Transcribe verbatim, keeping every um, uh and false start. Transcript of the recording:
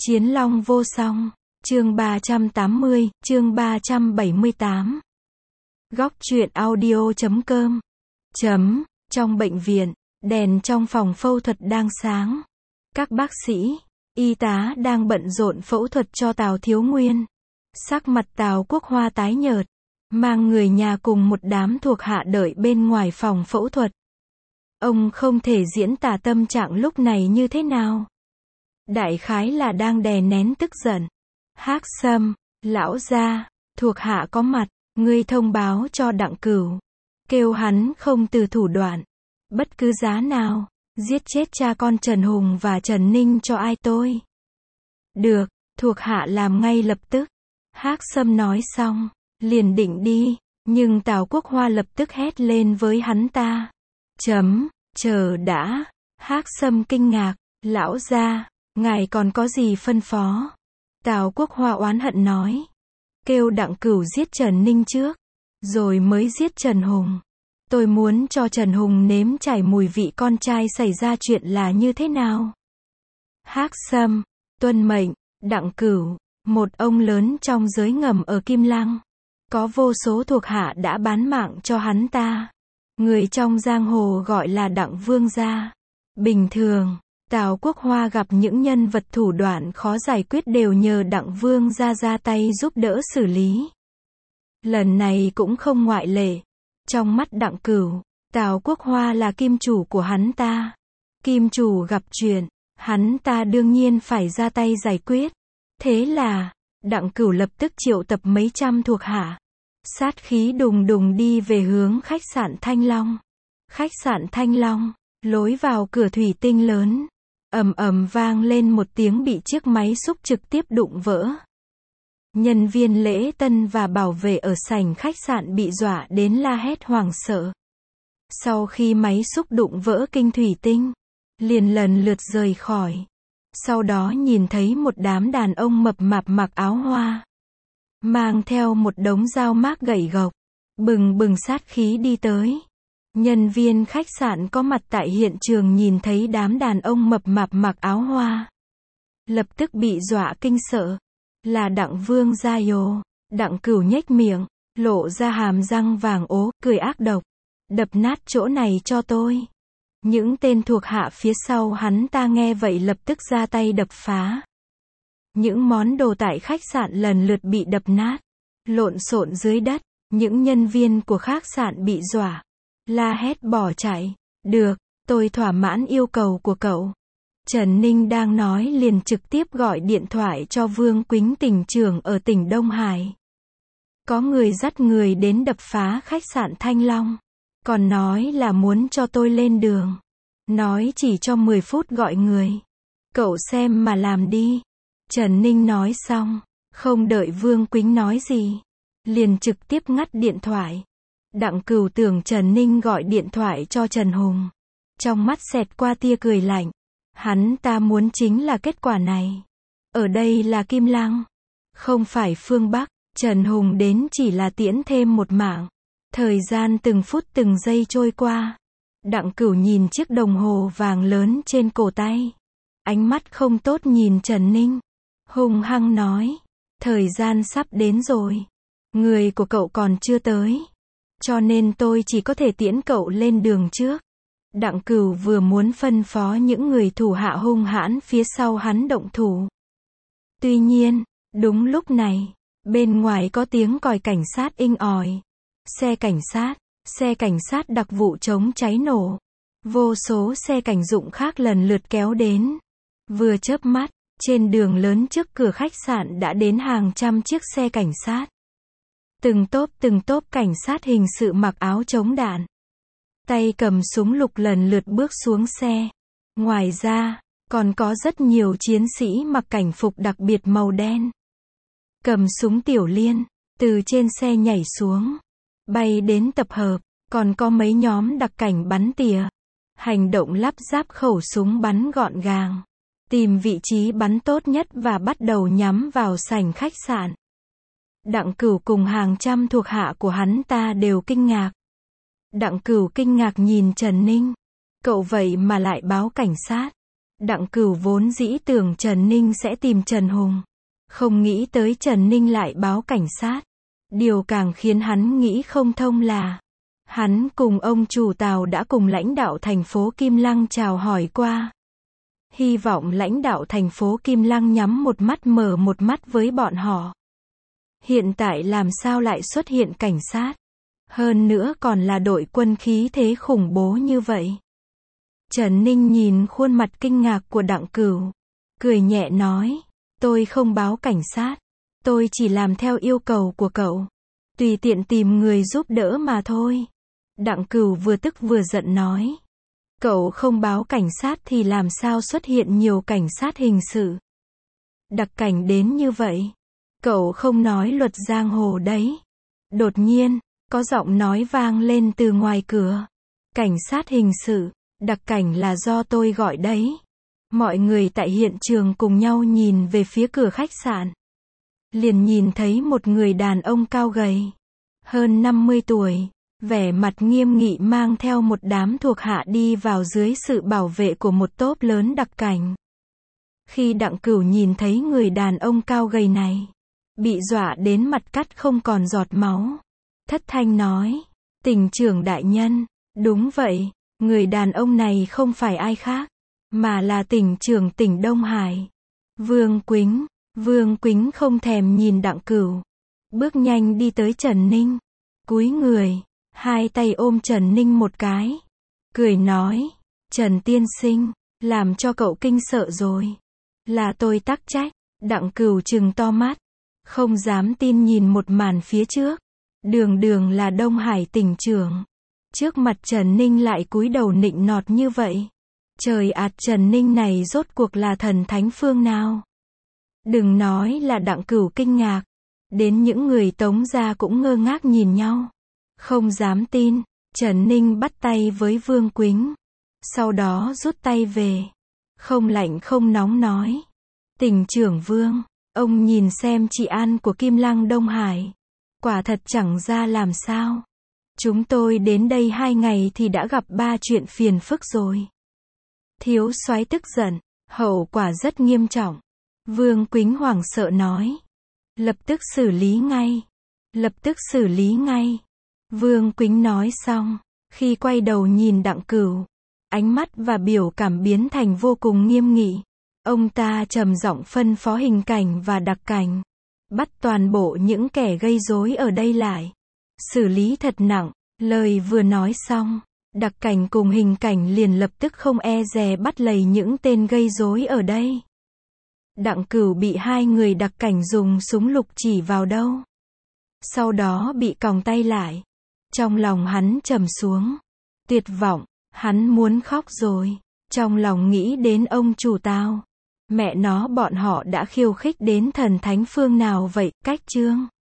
Chiến long vô song. Chương ba trăm tám mươi, chương ba trăm bảy mươi tám. Góc truyện audio chấm com. Chấm, trong bệnh viện, đèn trong phòng phẫu thuật đang sáng. Các bác sĩ, y tá đang bận rộn phẫu thuật cho Tào Thiếu Nguyên. Sắc mặt Tào Quốc Hoa tái nhợt, mang người nhà cùng một đám thuộc hạ đợi bên ngoài phòng phẫu thuật. Ông không thể diễn tả tâm trạng lúc này như thế nào. Đại khái là đang đè nén tức giận. Hắc Sâm, lão gia, thuộc hạ có mặt, ngươi thông báo cho Đặng Cửu, kêu hắn không từ thủ đoạn, bất cứ giá nào, giết chết cha con Trần Hùng và Trần Ninh cho ai tôi. Được, thuộc hạ làm ngay lập tức. Hắc Sâm nói xong, liền định đi, nhưng Tào Quốc Hoa lập tức hét lên với hắn ta. Chấm, chờ đã. Hắc Sâm kinh ngạc, lão gia, ngài còn có gì phân phó? Tào Quốc Hoa oán hận nói. Kêu Đặng Cửu giết Trần Ninh trước, rồi mới giết Trần Hùng. Tôi muốn cho Trần Hùng nếm trải mùi vị con trai xảy ra chuyện là như thế nào. Hắc Sâm, tuân mệnh. Đặng Cửu, một ông lớn trong giới ngầm ở Kim Lăng. Có vô số thuộc hạ đã bán mạng cho hắn ta. Người trong giang hồ gọi là Đặng Vương gia. Bình thường, Tào Quốc Hoa gặp những nhân vật thủ đoạn khó giải quyết đều nhờ Đặng Vương gia ra tay giúp đỡ xử lý. Lần này cũng không ngoại lệ. Trong mắt Đặng Cửu, Tào Quốc Hoa là kim chủ của hắn ta. Kim chủ gặp chuyện, hắn ta đương nhiên phải ra tay giải quyết. Thế là, Đặng Cửu lập tức triệu tập mấy trăm thuộc hạ. Sát khí đùng đùng đi về hướng khách sạn Thanh Long. Khách sạn Thanh Long, lối vào cửa thủy tinh lớn. Ầm ầm vang lên một tiếng bị chiếc máy xúc trực tiếp đụng vỡ. Nhân viên lễ tân và bảo vệ ở sảnh khách sạn bị dọa đến la hét hoảng sợ. Sau khi máy xúc đụng vỡ kinh thủy tinh, liền lần lượt rời khỏi. Sau đó nhìn thấy một đám đàn ông mập mạp mặc áo hoa, mang theo một đống dao mác gậy gộc, bừng bừng sát khí đi tới. Nhân viên khách sạn có mặt tại hiện trường nhìn thấy đám đàn ông mập mạp mặc áo hoa, lập tức bị dọa kinh sợ. Là Đặng Vương gia yo. Đặng Cửu nhếch miệng, lộ ra hàm răng vàng ố, cười ác độc. Đập nát chỗ này cho tôi. Những tên thuộc hạ phía sau hắn ta nghe vậy lập tức ra tay đập phá. Những món đồ tại khách sạn lần lượt bị đập nát, lộn xộn dưới đất. Những nhân viên của khách sạn bị dọa, la hét bỏ chạy. Được, tôi thỏa mãn yêu cầu của cậu. Trần Ninh đang nói liền trực tiếp gọi điện thoại cho Vương Quýnh tỉnh trưởng ở tỉnh Đông Hải. Có người dắt người đến đập phá khách sạn Thanh Long. Còn nói là muốn cho tôi lên đường. Nói chỉ cho mười phút gọi người. Cậu xem mà làm đi. Trần Ninh nói xong, không đợi Vương Quýnh nói gì, liền trực tiếp ngắt điện thoại. Đặng Cửu tưởng Trần Ninh gọi điện thoại cho Trần Hùng. Trong mắt xẹt qua tia cười lạnh. Hắn ta muốn chính là kết quả này. Ở đây là Kim Lăng, không phải phương Bắc. Trần Hùng đến chỉ là tiễn thêm một mạng. Thời gian từng phút từng giây trôi qua. Đặng Cửu nhìn chiếc đồng hồ vàng lớn trên cổ tay. Ánh mắt không tốt nhìn Trần Ninh. Hung hăng nói. Thời gian sắp đến rồi. Người của cậu còn chưa tới. Cho nên tôi chỉ có thể tiễn cậu lên đường trước. Đặng Cửu vừa muốn phân phó những người thủ hạ hung hãn phía sau hắn động thủ. Tuy nhiên, đúng lúc này, bên ngoài có tiếng còi cảnh sát inh ỏi. Xe cảnh sát, xe cảnh sát đặc vụ chống cháy nổ. Vô số xe cảnh dụng khác lần lượt kéo đến. Vừa chớp mắt, trên đường lớn trước cửa khách sạn đã đến hàng trăm chiếc xe cảnh sát. Từng tốp từng tốp cảnh sát hình sự mặc áo chống đạn, tay cầm súng lục lần lượt bước xuống xe. Ngoài ra, còn có rất nhiều chiến sĩ mặc cảnh phục đặc biệt màu đen, cầm súng tiểu liên, từ trên xe nhảy xuống, bay đến tập hợp. Còn có mấy nhóm đặc cảnh bắn tỉa, hành động lắp ráp khẩu súng bắn gọn gàng, tìm vị trí bắn tốt nhất và bắt đầu nhắm vào sảnh khách sạn. Đặng Cửu cùng hàng trăm thuộc hạ của hắn ta đều kinh ngạc. Đặng Cửu kinh ngạc nhìn Trần Ninh. Cậu vậy mà lại báo cảnh sát. Đặng Cửu vốn dĩ tưởng Trần Ninh sẽ tìm Trần Hùng. Không nghĩ tới Trần Ninh lại báo cảnh sát. Điều càng khiến hắn nghĩ không thông là, hắn cùng ông chủ Tào đã cùng lãnh đạo thành phố Kim Lăng chào hỏi qua. Hy vọng lãnh đạo thành phố Kim Lăng nhắm một mắt mở một mắt với bọn họ. Hiện tại làm sao lại xuất hiện cảnh sát? Hơn nữa còn là đội quân khí thế khủng bố như vậy. Trần Ninh nhìn khuôn mặt kinh ngạc của Đặng Cửu, cười nhẹ nói, tôi không báo cảnh sát, tôi chỉ làm theo yêu cầu của cậu, tùy tiện tìm người giúp đỡ mà thôi. Đặng Cửu vừa tức vừa giận nói, cậu không báo cảnh sát thì làm sao xuất hiện nhiều cảnh sát hình sự, đặc cảnh đến như vậy, cậu không nói luật giang hồ đấy. Đột nhiên, có giọng nói vang lên từ ngoài cửa, cảnh sát hình sự, đặc cảnh là do tôi gọi đấy. Mọi người tại hiện trường cùng nhau nhìn về phía cửa khách sạn. Liền nhìn thấy một người đàn ông cao gầy, hơn năm mươi tuổi, vẻ mặt nghiêm nghị mang theo một đám thuộc hạ đi vào dưới sự bảo vệ của một tốp lớn đặc cảnh. Khi Đặng Cửu nhìn thấy người đàn ông cao gầy này, bị dọa đến mặt cắt không còn giọt máu. Thất thanh nói, tỉnh trưởng đại nhân, đúng vậy, người đàn ông này không phải ai khác, mà là tỉnh trưởng tỉnh Đông Hải, Vương Quýnh. Vương Quýnh không thèm nhìn Đặng Cửu, bước nhanh đi tới Trần Ninh, cúi người, hai tay ôm Trần Ninh một cái, cười nói, Trần tiên sinh, làm cho cậu kinh sợ rồi. Là tôi tắc trách. Đặng Cửu trừng to mắt, không dám tin nhìn một màn phía trước. Đường đường là Đông Hải tỉnh trưởng, trước mặt Trần Ninh lại cúi đầu nịnh nọt như vậy. Trời ạt, Trần Ninh này rốt cuộc là thần thánh phương nào? Đừng nói là Đặng Cửu kinh ngạc, đến những người Tống gia cũng ngơ ngác nhìn nhau, không dám tin. Trần Ninh bắt tay với Vương Quýnh, sau đó rút tay về, không lạnh không nóng nói, tỉnh trưởng Vương, ông nhìn xem trị an của Kim Lăng Đông Hải, quả thật chẳng ra làm sao. Chúng tôi đến đây hai ngày thì đã gặp ba chuyện phiền phức rồi. Thiếu soái tức giận, hậu quả rất nghiêm trọng. Vương Quýnh hoảng sợ nói, lập tức xử lý ngay, lập tức xử lý ngay. Vương Quýnh nói xong, khi quay đầu nhìn Đặng Cửu, ánh mắt và biểu cảm biến thành vô cùng nghiêm nghị. Ông ta trầm giọng phân phó hình cảnh và đặc cảnh, bắt toàn bộ những kẻ gây rối ở đây lại, xử lý thật nặng. Lời vừa nói xong, đặc cảnh cùng hình cảnh liền lập tức không e dè bắt lầy những tên gây rối ở đây. Đặng Cửu bị hai người đặc cảnh dùng súng lục chỉ vào đâu, sau đó bị còng tay lại. Trong lòng hắn trầm xuống, tuyệt vọng, hắn muốn khóc rồi. Trong lòng nghĩ đến ông chủ Tào, mẹ nó bọn họ đã khiêu khích đến thần thánh phương nào vậy. Cách chương